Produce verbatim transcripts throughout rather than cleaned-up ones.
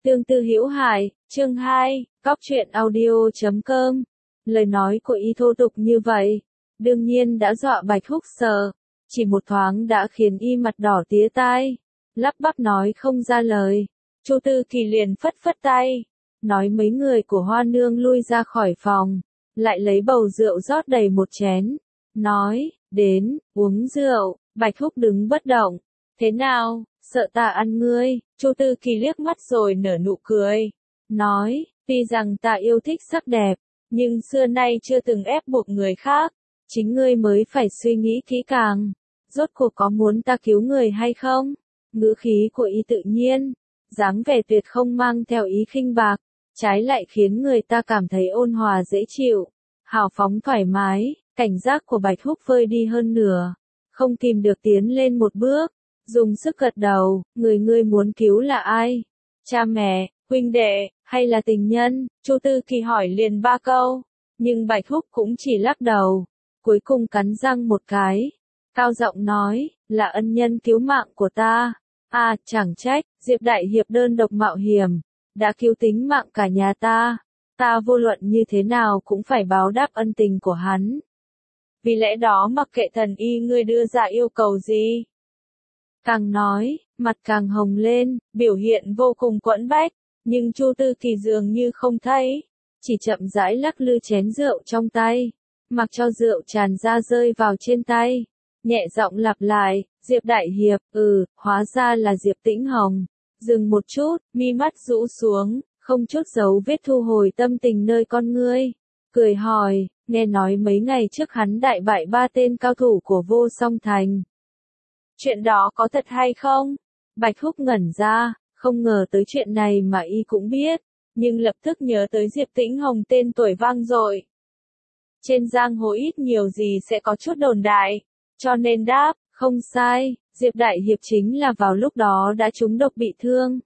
Tương tư hữu hài, chương hai, góc truyện audio chấm com. Lời nói của y thô tục như vậy, đương nhiên đã dọa Bạch Húc sợ, chỉ một thoáng đã khiến y mặt đỏ tía tai, lắp bắp nói không ra lời. Chu Tư Kỳ liền phất phất tay, nói mấy người của Hoa Nương lui ra khỏi phòng, lại lấy bầu rượu rót đầy một chén, nói, đến, uống rượu. Bạch Húc đứng bất động, thế nào, sợ ta ăn ngươi? Chu Tư Kỳ liếc mắt rồi nở nụ cười, nói, tuy rằng ta yêu thích sắc đẹp, nhưng xưa nay chưa từng ép buộc người khác, chính ngươi mới phải suy nghĩ kỹ càng, rốt cuộc có muốn ta cứu người hay không? Ngữ khí của y tự nhiên, dáng vẻ tuyệt không mang theo ý khinh bạc, trái lại khiến người ta cảm thấy ôn hòa dễ chịu, hào phóng thoải mái. Cảnh giác của Bạch Húc vơi đi hơn nửa, không kìm được tiến lên một bước, dùng sức gật đầu, người ngươi muốn cứu là ai? Cha mẹ, huynh đệ, hay là tình nhân? Chu Tư Kỳ hỏi liền ba câu, nhưng Bạch Húc cũng chỉ lắc đầu, cuối cùng cắn răng một cái, cao giọng nói, là ân nhân cứu mạng của ta. À, chẳng trách, Diệp Đại Hiệp đơn độc mạo hiểm, đã cứu tính mạng cả nhà ta, ta vô luận như thế nào cũng phải báo đáp ân tình của hắn. Vì lẽ đó mặc kệ thần y ngươi đưa ra yêu cầu gì. Càng nói, mặt càng hồng lên, biểu hiện vô cùng quẫn bách, nhưng Chu Tư Kỳ dường như không thấy, chỉ chậm rãi lắc lư chén rượu trong tay, mặc cho rượu tràn ra rơi vào trên tay, nhẹ giọng lặp lại, Diệp Đại Hiệp, ừ, hóa ra là Diệp Tĩnh Hồng. Dừng một chút, mi mắt rũ xuống, không chút dấu vết thu hồi tâm tình nơi con ngươi, cười hỏi, nghe nói mấy ngày trước hắn đại bại ba tên cao thủ của Vô Song Thành. Chuyện đó có thật hay không? Bạch Húc ngẩn ra, không ngờ tới chuyện này mà y cũng biết, nhưng lập tức nhớ tới Diệp Tĩnh Hồng tên tuổi vang dội. Trên giang hồ ít nhiều gì sẽ có chút đồn đại, cho nên đáp, không sai, Diệp Đại Hiệp chính là vào lúc đó đã trúng độc bị thương.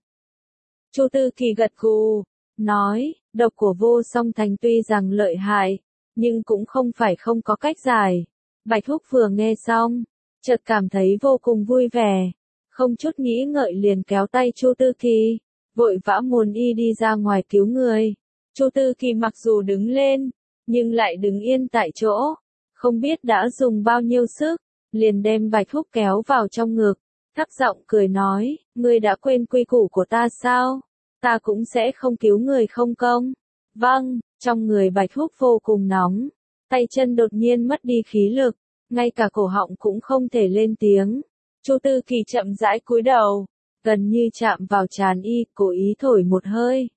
Chu Tư Kỳ gật gù, nói, độc của Vô Song Thành tuy rằng lợi hại, nhưng cũng không phải không có cách giải. Bạch Húc vừa nghe xong, chợt cảm thấy vô cùng vui vẻ, không chút nghĩ ngợi liền kéo tay Chu Tư Kỳ, vội vã muốn y đi ra ngoài cứu người. Chu Tư Kỳ mặc dù đứng lên, nhưng lại đứng yên tại chỗ, không biết đã dùng bao nhiêu sức, liền đem Bạch Húc kéo vào trong ngực, thấp giọng cười nói, ngươi đã quên quy củ của ta sao? Ta cũng sẽ không cứu người không công. Vâng, trong người Bạch Húc vô cùng nóng, tay chân đột nhiên mất đi khí lực, ngay cả cổ họng cũng không thể lên tiếng. Chu Tư Kỳ chậm rãi cúi đầu, gần như chạm vào trán y, cố ý thổi một hơi.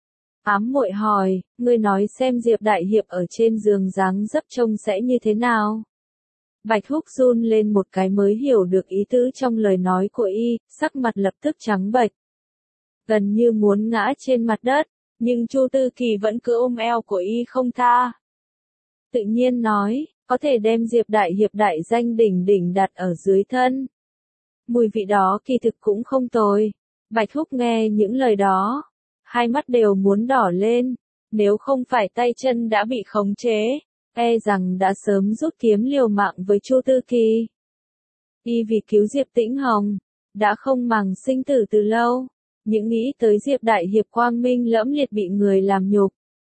Ám muội hỏi, ngươi nói xem Diệp Đại Hiệp ở trên giường dáng dấp trông sẽ như thế nào? Bạch Húc run lên một cái mới hiểu được ý tứ trong lời nói của y, sắc mặt lập tức trắng bệch, gần như muốn ngã trên mặt đất, nhưng Chu Tư Kỳ vẫn cứ ôm eo của y không tha. Tự nhiên nói, có thể đem Diệp Đại Hiệp đại danh đỉnh đỉnh đặt ở dưới thân. Mùi vị đó kỳ thực cũng không tồi. Bạch Húc nghe những lời đó, hai mắt đều muốn đỏ lên, nếu không phải tay chân đã bị khống chế, e rằng đã sớm rút kiếm liều mạng với Chu Tư Kỳ. Y vì cứu Diệp Tĩnh Hồng, đã không màng sinh tử từ lâu, những nghĩ tới Diệp Đại Hiệp quang minh lẫm liệt bị người làm nhục,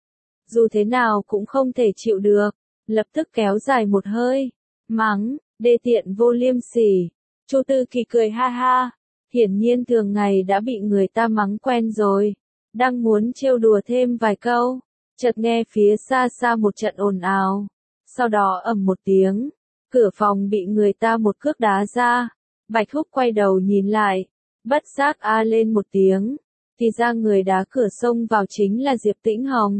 dù thế nào cũng không thể chịu được, lập tức kéo dài một hơi, mắng, đê tiện vô liêm sỉ. Chu Tư Kỳ cười ha ha, hiển nhiên thường ngày đã bị người ta mắng quen rồi, đang muốn trêu đùa thêm vài câu, chợt nghe phía xa xa một trận ồn ào, sau đó ầm một tiếng, cửa phòng bị người ta một cước đá ra. Bạch Húc quay đầu nhìn lại, bất giác a lên một tiếng, thì ra người đá cửa xông vào chính là Diệp Tĩnh Hồng.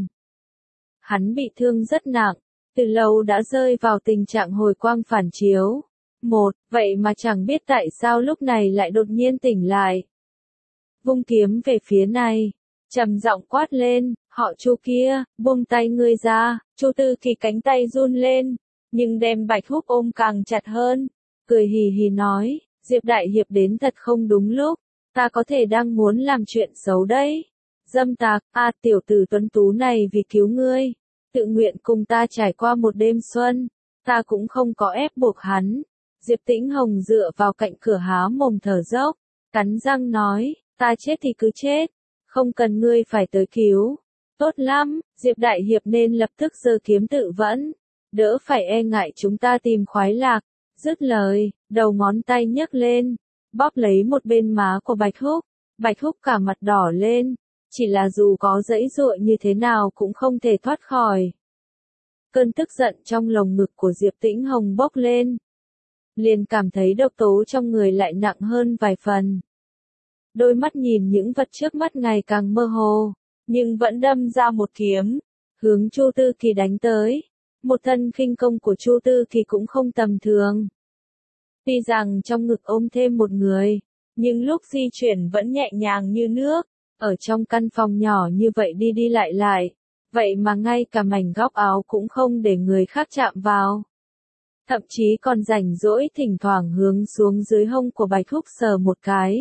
Hắn bị thương rất nặng, từ lâu đã rơi vào tình trạng hồi quang phản chiếu. Một, vậy mà chẳng biết tại sao lúc này lại đột nhiên tỉnh lại. Vung kiếm về phía này, trầm giọng quát lên, họ Chu kia, buông tay ngươi ra. Chu Tư Kỳ cánh tay run lên, nhưng đem Bạch Húc ôm càng chặt hơn, cười hì hì nói, Diệp Đại Hiệp đến thật không đúng lúc, ta có thể đang muốn làm chuyện xấu đấy. Dâm tặc, a tiểu tử tuấn tú này vì cứu ngươi, tự nguyện cùng ta trải qua một đêm xuân, ta cũng không có ép buộc hắn. Diệp Tĩnh Hồng dựa vào cạnh cửa há mồm thở dốc, cắn răng nói, ta chết thì cứ chết, Không cần ngươi phải tới cứu. Tốt lắm, Diệp Đại Hiệp nên lập tức giơ kiếm tự vẫn. Đỡ phải e ngại chúng ta tìm khoái lạc. Dứt lời, đầu ngón tay nhấc lên, bóp lấy một bên má của Bạch Húc. Bạch Húc cả mặt đỏ lên, chỉ là dù có giãy giụa như thế nào cũng không thể thoát khỏi. Cơn tức giận trong lồng ngực của Diệp Tĩnh Hồng bốc lên. Liền cảm thấy độc tố trong người lại nặng hơn vài phần. Đôi mắt nhìn những vật trước mắt ngày càng mơ hồ, nhưng vẫn đâm ra một kiếm, hướng Chu Tư Kỳ đánh tới. Một thân khinh công của Chu Tư Kỳ cũng không tầm thường. Tuy rằng trong ngực ôm thêm một người, nhưng lúc di chuyển vẫn nhẹ nhàng như nước, ở trong căn phòng nhỏ như vậy đi đi lại lại, vậy mà ngay cả mảnh góc áo cũng không để người khác chạm vào. Thậm chí còn rảnh rỗi thỉnh thoảng hướng xuống dưới hông của Bạch Húc sờ một cái.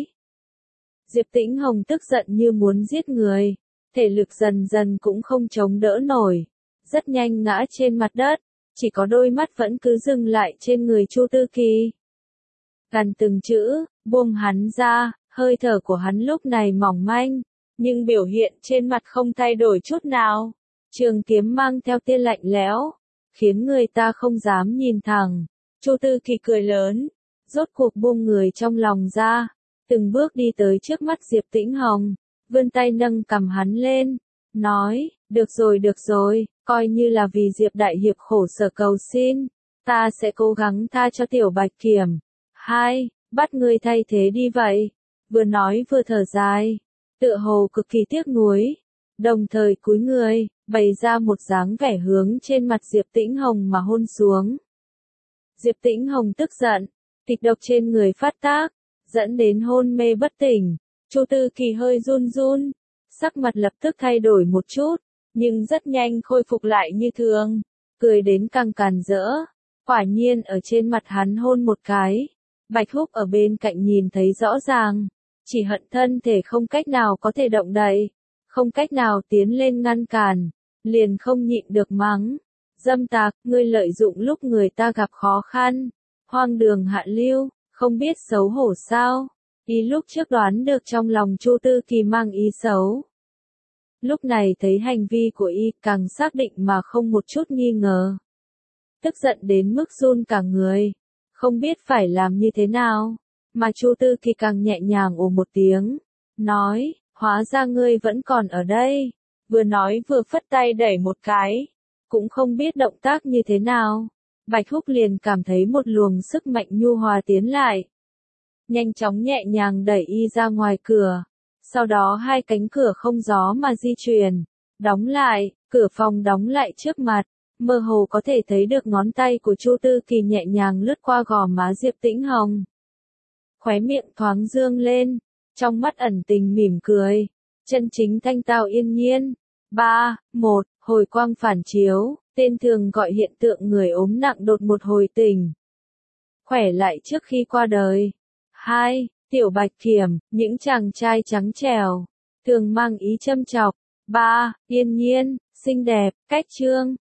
Diệp Tĩnh Hồng tức giận như muốn giết người, thể lực dần dần cũng không chống đỡ nổi, rất nhanh ngã trên mặt đất, chỉ có đôi mắt vẫn cứ dừng lại trên người Chu Tư Kỳ. Gần từng chữ, buông hắn ra, hơi thở của hắn lúc này mỏng manh, nhưng biểu hiện trên mặt không thay đổi chút nào. Trường kiếm mang theo tia lạnh lẽo, khiến người ta không dám nhìn thẳng. Chu Tư Kỳ cười lớn, rốt cuộc buông người trong lòng ra, từng bước đi tới trước mắt Diệp Tĩnh Hồng, vươn tay nâng cầm hắn lên, nói, được rồi được rồi, coi như là vì Diệp Đại Hiệp khổ sở cầu xin, ta sẽ cố gắng tha cho Tiểu Bạch Kiểm. Hai, bắt ngươi thay thế đi vậy. Vừa nói vừa thở dài, tựa hồ cực kỳ tiếc nuối, đồng thời cúi người, bày ra một dáng vẻ hướng trên mặt Diệp Tĩnh Hồng mà hôn xuống. Diệp Tĩnh Hồng tức giận, kịch độc trên người phát tác, dẫn đến hôn mê bất tỉnh. Chu Tư Kỳ hơi run run, sắc mặt lập tức thay đổi một chút, nhưng rất nhanh khôi phục lại như thường, cười đến càng càn rỡ. Quả nhiên ở trên mặt hắn hôn một cái, Bạch Húc ở bên cạnh nhìn thấy rõ ràng, chỉ hận thân thể không cách nào có thể động đậy, không cách nào tiến lên ngăn cản, liền không nhịn được mắng. Dâm tặc, ngươi lợi dụng lúc người ta gặp khó khăn, hoang đường hạ lưu, không biết xấu hổ sao? Y lúc trước đoán được trong lòng Chu Tư Kỳ mang ý xấu. Lúc này thấy hành vi của Y càng xác định mà không một chút nghi ngờ. Tức giận đến mức run cả người, không biết phải làm như thế nào, mà Chu Tư Kỳ càng nhẹ nhàng ồ một tiếng, nói, hóa ra ngươi vẫn còn ở đây, vừa nói vừa phất tay đẩy một cái, cũng không biết động tác như thế nào. Bạch Húc liền cảm thấy một luồng sức mạnh nhu hòa tiến lại. Nhanh chóng nhẹ nhàng đẩy Y ra ngoài cửa, sau đó hai cánh cửa không gió mà di chuyển, đóng lại, cửa phòng đóng lại trước mặt, mơ hồ có thể thấy được ngón tay của Chu Tư Kỳ nhẹ nhàng lướt qua gò má Diệp Tĩnh Hồng. Khóe miệng thoáng dương lên, trong mắt ẩn tình mỉm cười, chân chính thanh tao yên nhiên. Ba, một, hồi quang phản chiếu, tên thường gọi hiện tượng người ốm nặng đột một hồi tỉnh. Khỏe lại trước khi qua đời. Hai, Tiểu Bạch Kiểm, những chàng trai trắng trẻo, thường mang ý châm chọc. Ba, yên nhiên, xinh đẹp, cách trương.